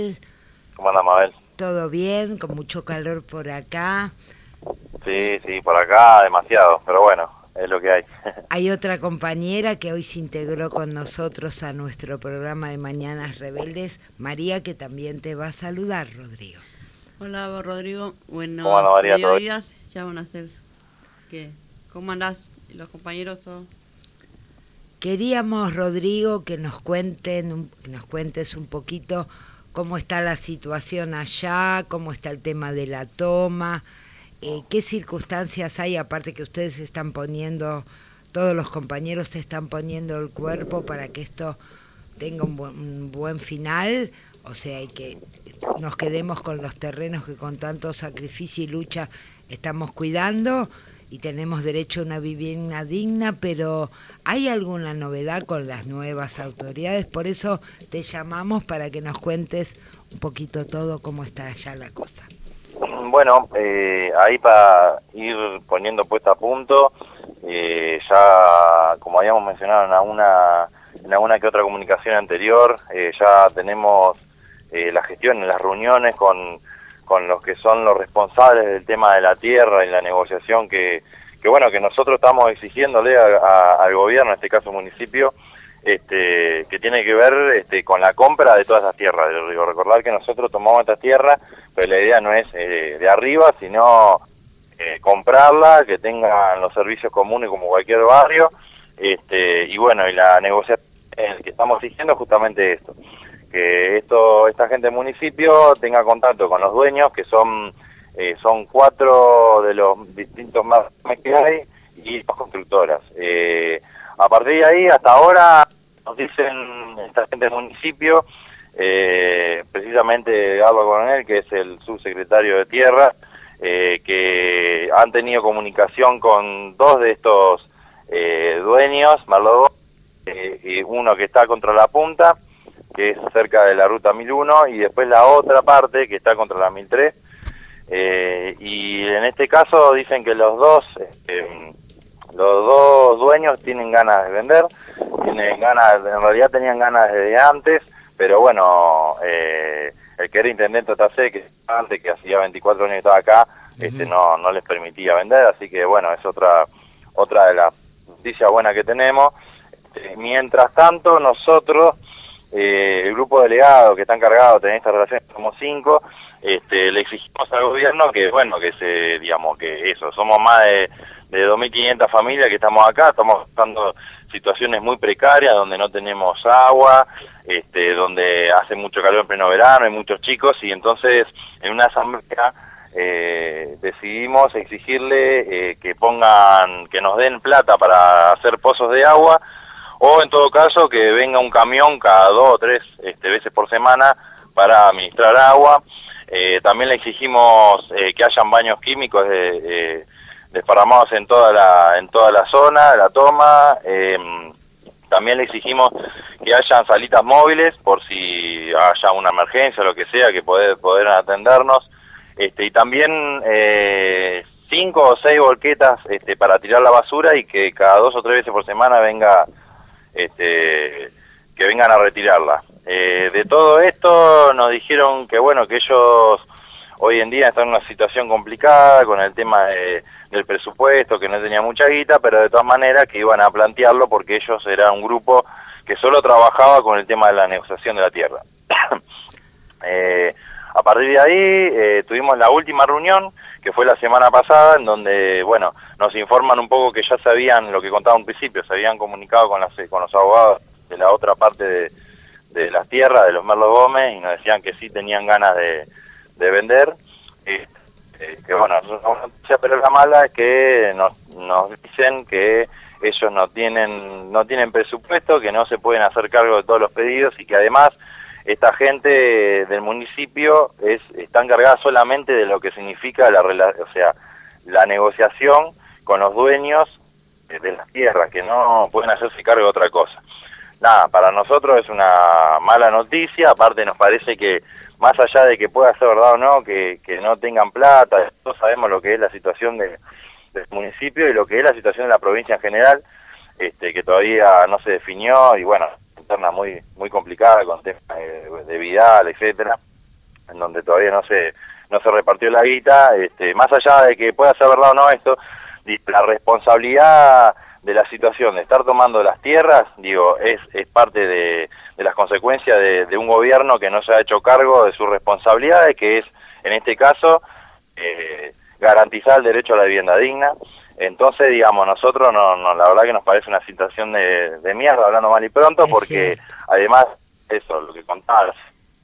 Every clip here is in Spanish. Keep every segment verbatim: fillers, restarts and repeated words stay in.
¿Cómo anda, Mabel? Todo bien, con mucho calor por acá. Sí, sí, por acá demasiado, pero bueno, es lo que hay. Hay otra compañera que hoy se integró con nosotros a nuestro programa de Mañanas Rebeldes, María, que también te va a saludar, Rodrigo. Hola Rodrigo, ¿Cómo anda, buenos María? ¿Todo bien? mediodías, ya van a ser. ¿Qué? ¿Cómo andás? ¿Los compañeros todos? Queríamos, Rodrigo, que nos cuenten, un- que nos cuentes un poquito cómo está la situación allá, cómo está el tema de la toma, eh, qué circunstancias hay, aparte que ustedes están poniendo, todos los compañeros se están poniendo el cuerpo para que esto tenga un buen, un buen final, o sea, y que nos quedemos con los terrenos que con tanto sacrificio y lucha estamos cuidando y tenemos derecho a una vivienda digna, pero ¿hay alguna novedad con las nuevas autoridades? Por eso te llamamos para que nos cuentes un poquito todo cómo está allá la cosa. Bueno, eh, ahí para ir poniendo puesta a punto, eh, ya como habíamos mencionado en alguna, en alguna que otra comunicación anterior, eh, ya tenemos eh, la gestión en las reuniones con, con los que son los responsables del tema de la tierra y la negociación que, que bueno, que nosotros estamos exigiéndole a, a, al gobierno, en este caso municipio, este, que tiene que ver este, con la compra de todas esas tierras. Digo, recordar que nosotros tomamos estas tierras, pero la idea no es eh, de arriba, sino eh, comprarla, que tengan los servicios comunes como cualquier barrio, este, y bueno, y la negociación que estamos exigiendo es justamente esto, que esto, esta gente del municipio tenga contacto con los dueños, que son, eh, son cuatro de los distintos más que hay, y las constructoras. Eh, a partir de ahí, hasta ahora, nos dicen esta gente del municipio, eh, precisamente Galo Coronel, que es el subsecretario de Tierra, eh, que han tenido comunicación con dos de estos eh, dueños, Merlo, eh, y uno que está contra la punta, que es cerca de la ruta mil uno, y después la otra parte que está contra la mil tres, eh, y en este caso dicen que los dos, eh, los dos dueños tienen ganas de vender, tienen ganas, en realidad tenían ganas desde antes, pero bueno, eh, el que era intendente de Tacé, que antes, que hacía veinticuatro años que estaba acá, uh-huh. este no, no les permitía vender, así que bueno, es otra, otra de las noticias buenas que tenemos. Este, mientras tanto, nosotros, eh, el grupo delegado que está encargado de tener esta relación, somos cinco, este, le exigimos al gobierno que, bueno, que se, digamos, que eso, somos más de, de dos mil quinientas familias que estamos acá, estamos pasando situaciones muy precarias, donde no tenemos agua, este, donde hace mucho calor en pleno verano, hay muchos chicos, y entonces en una asamblea eh, decidimos exigirle eh, que pongan, que nos den plata para hacer pozos de agua, o en todo caso que venga un camión cada dos o tres este, veces por semana para administrar agua. Eh, también le exigimos eh, que hayan baños químicos de, de, desparramados en toda la en toda la zona de la toma. Eh, también le exigimos que hayan salitas móviles por si haya una emergencia o lo que sea, que poder, poder atendernos. Este, y también eh, cinco o seis volquetas este, para tirar la basura, y que cada dos o tres veces por semana venga este, que vengan a retirarla. Eh, de todo esto nos dijeron que bueno, que ellos hoy en día están en una situación complicada con el tema de, del presupuesto, que no tenía mucha guita, pero de todas maneras que iban a plantearlo porque ellos eran un grupo que solo trabajaba con el tema de la negociación de la tierra. eh, a partir de ahí eh, tuvimos la última reunión, que fue la semana pasada, en donde, bueno, nos informan un poco que ya sabían lo que contaba un principio, se habían comunicado con, las, con los abogados de la otra parte de, de las tierras, de los Merlo Gómez, y nos decían que sí tenían ganas de, de vender. Eh, eh, que bueno, una noticia, pero la mala es que nos, nos dicen que ellos no tienen, no tienen presupuesto, que no se pueden hacer cargo de todos los pedidos, y que además esta gente del municipio es, está encargada solamente de lo que significa la, o sea, la negociación con los dueños de las tierras, que no pueden hacerse cargo de otra cosa. Nada, para nosotros es una mala noticia, aparte nos parece que más allá de que pueda ser verdad o no, que, que no tengan plata, todos sabemos lo que es la situación de, del municipio y lo que es la situación de la provincia en general, este, que todavía no se definió, y bueno, interna muy muy complicada con temas de, de Vidal, etcétera. en donde todavía no se no se repartió la guita, este, más allá de que pueda ser verdad o no esto, la responsabilidad de la situación de estar tomando las tierras, digo, es, es parte de, de las consecuencias de, de un gobierno que no se ha hecho cargo de sus responsabilidades, que es, en este caso, eh, garantizar el derecho a la vivienda digna. Entonces, digamos, nosotros, no, no, la verdad que nos parece una situación de, de mierda, hablando mal y pronto, Es porque cierto. además, eso, lo que contabas.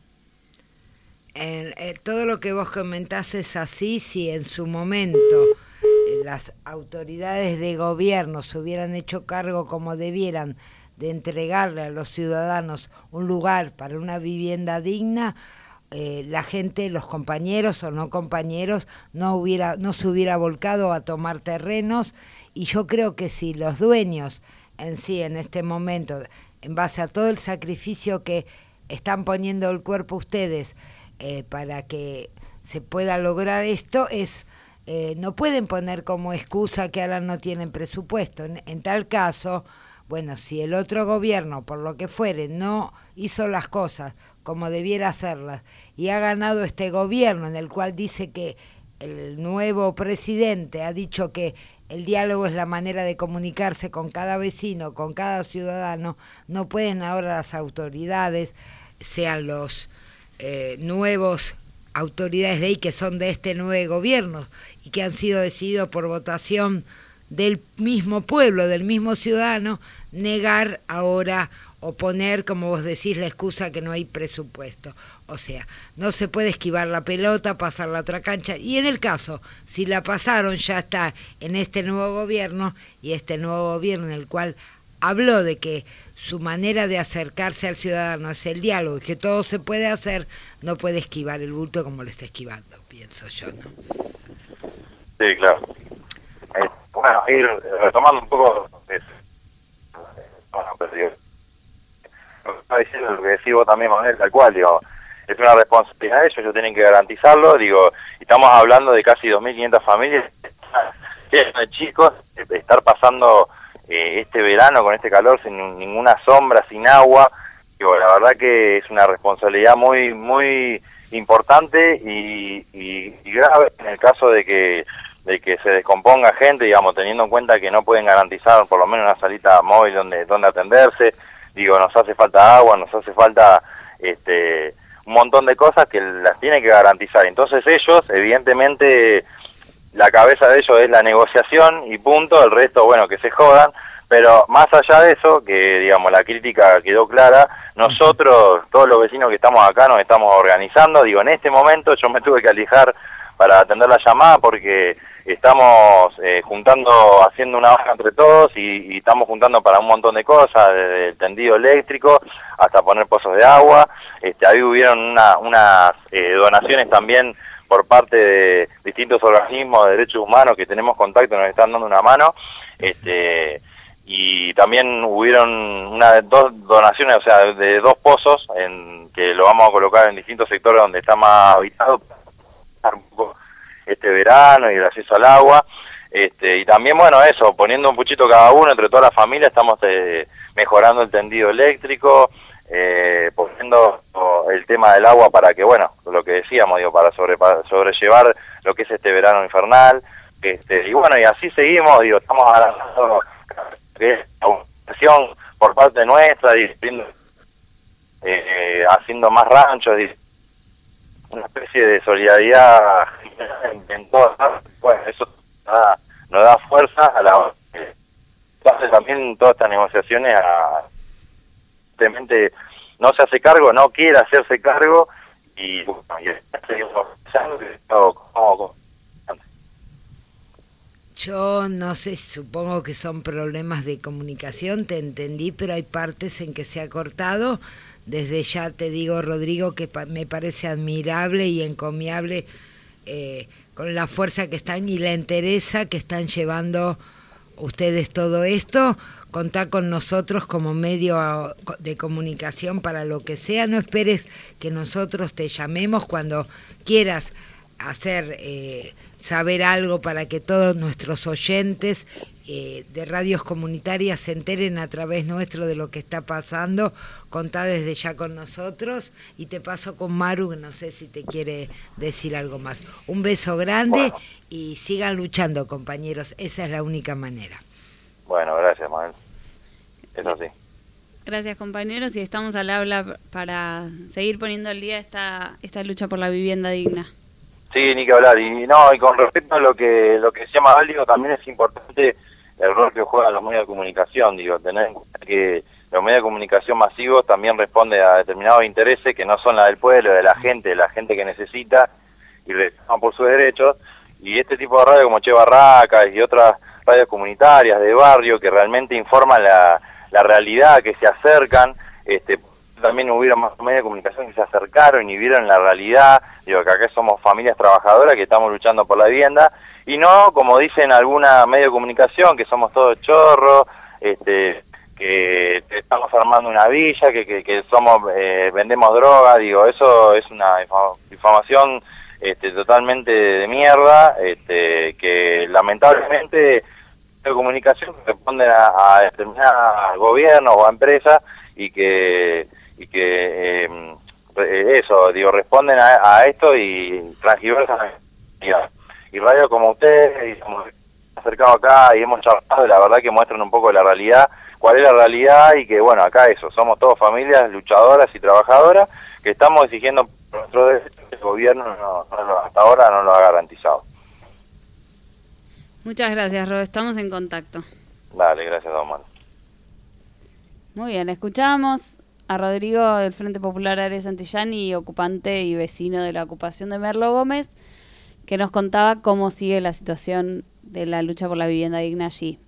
Eh, eh, todo lo que vos comentás es así, si en su momento eh, las autoridades de gobierno se hubieran hecho cargo como debieran de entregarle a los ciudadanos un lugar para una vivienda digna, eh, la gente, los compañeros o no compañeros, no hubiera, no se hubiera volcado a tomar terrenos, y yo creo que si los dueños en sí, en este momento, en base a todo el sacrificio que están poniendo el cuerpo ustedes, eh, para que se pueda lograr esto, es eh, no pueden poner como excusa que ahora no tienen presupuesto. En, en tal caso, bueno, si el otro gobierno, por lo que fuere, no hizo las cosas como debiera hacerlas, y ha ganado este gobierno en el cual dice que el nuevo presidente ha dicho que el diálogo es la manera de comunicarse con cada vecino, con cada ciudadano, no pueden ahora las autoridades, sean los eh, nuevos autoridades de ahí que son de este nuevo gobierno y que han sido decididos por votación del mismo pueblo, del mismo ciudadano, negar ahora o poner, como vos decís, la excusa que no hay presupuesto. O sea, no se puede esquivar la pelota, pasar la otra cancha, y en el caso, si la pasaron, ya está en este nuevo gobierno, y este nuevo gobierno en el cual habló de que su manera de acercarse al ciudadano es el diálogo y que todo se puede hacer, no puede esquivar el bulto como lo está esquivando, pienso yo, ¿no? Sí, claro. Eh, bueno, ir retomando un poco, es, bueno, pero digo, lo que está diciendo, lo que decís vos también, Manuel, tal cual, digo, es una responsabilidad de ellos, ellos tienen que garantizarlo, digo, estamos hablando de casi dos mil quinientas familias, de chicos, de estar pasando eh, este verano con este calor sin ninguna sombra, sin agua, digo, la verdad que es una responsabilidad muy, muy importante y, y, y grave en el caso de que de que se descomponga gente, digamos, teniendo en cuenta que no pueden garantizar por lo menos una salita móvil donde donde atenderse. Digo, nos hace falta agua, nos hace falta este un montón de cosas que las tiene que garantizar. Entonces ellos, evidentemente, la cabeza de ellos es la negociación y punto, el resto, bueno, que se jodan. Pero más allá de eso, que digamos la crítica quedó clara, nosotros, todos los vecinos que estamos acá, nos estamos organizando. Digo, en este momento yo me tuve que alejar para atender la llamada porque estamos eh, juntando, haciendo una baja entre todos y, y estamos juntando para un montón de cosas, desde el tendido eléctrico hasta poner pozos de agua. Este, ahí hubieron una, unas eh, donaciones también por parte de distintos organismos de derechos humanos que tenemos contacto, nos están dando una mano. Este, y también hubieron una, dos donaciones, o sea, de dos pozos en, que lo vamos a colocar en distintos sectores donde está más habitado, un poco este verano y el acceso al agua, este, y también, bueno, eso, poniendo un puchito cada uno entre toda la familia, estamos eh, mejorando el tendido eléctrico, eh, poniendo el tema del agua para que, bueno, lo que decíamos, digo, para, sobre, para sobrellevar lo que es este verano infernal, este, y bueno, y así seguimos, digo, estamos avanzando que es una acción por parte nuestra, diciendo, eh, haciendo más ranchos, una especie de solidaridad en, en todas partes. Bueno, eso nos da, nos da fuerza a la eh, también todas estas negociaciones a simplemente no se hace cargo, no quiere hacerse cargo y, bueno, y seguimos pensando que no, como, yo no sé, supongo que son problemas de comunicación, te entendí, pero hay partes en que se ha cortado. Desde ya te digo, Rodrigo, que pa- me parece admirable y encomiable eh, con la fuerza que están y la entereza que están llevando ustedes todo esto. Contá con nosotros como medio de comunicación para lo que sea. No esperes que nosotros te llamemos cuando quieras hacer... Eh, saber algo para que todos nuestros oyentes eh, de radios comunitarias se enteren a través nuestro de lo que está pasando. Contá desde ya con nosotros y te paso con Maru, que no sé si te quiere decir algo más. Un beso grande. Bueno. Y sigan luchando, compañeros, esa es la única manera. Bueno, gracias, Manuel. Es así. Gracias, compañeros, y estamos al habla para seguir poniendo al día esta esta lucha por la vivienda digna. Sí, ni que hablar. Y no, y con respecto a lo que lo que se llama Val, digo, también es importante el rol que juegan los medios de comunicación, digo, tener en cuenta que los medios de comunicación masivos también responden a determinados intereses que no son la del pueblo, de la gente, de la gente que necesita y reclaman por sus derechos, y este tipo de radio como Che Barracas y otras radios comunitarias de barrio que realmente informan la, la realidad, que se acercan, este también hubieron más medios de comunicación que se acercaron y vieron la realidad, digo que acá somos familias trabajadoras que estamos luchando por la vivienda, y no como dicen alguna medio de comunicación, que somos todos chorros, este que estamos armando una villa, que, que, que somos eh, vendemos droga, digo, eso es una difamación este, totalmente de mierda, este, que lamentablemente de comunicación responden a, a determinados gobiernos o a empresas y que y que eh, eso, digo, responden a, a esto y transgiversan y radio como ustedes, y hemos acercado acá y hemos charlado, y la verdad que muestran un poco la realidad, cuál es la realidad, y que bueno, acá eso, somos todos familias luchadoras y trabajadoras que estamos exigiendo por nuestros derechos, el gobierno no, no, hasta ahora no lo ha garantizado. Muchas gracias, Ro, estamos en contacto. Dale, gracias, don Manu. Muy bien, escuchamos a Rodrigo del Frente Popular Ares Santillani, ocupante y vecino de la ocupación de Merlo Gómez, que nos contaba cómo sigue la situación de la lucha por la vivienda digna allí.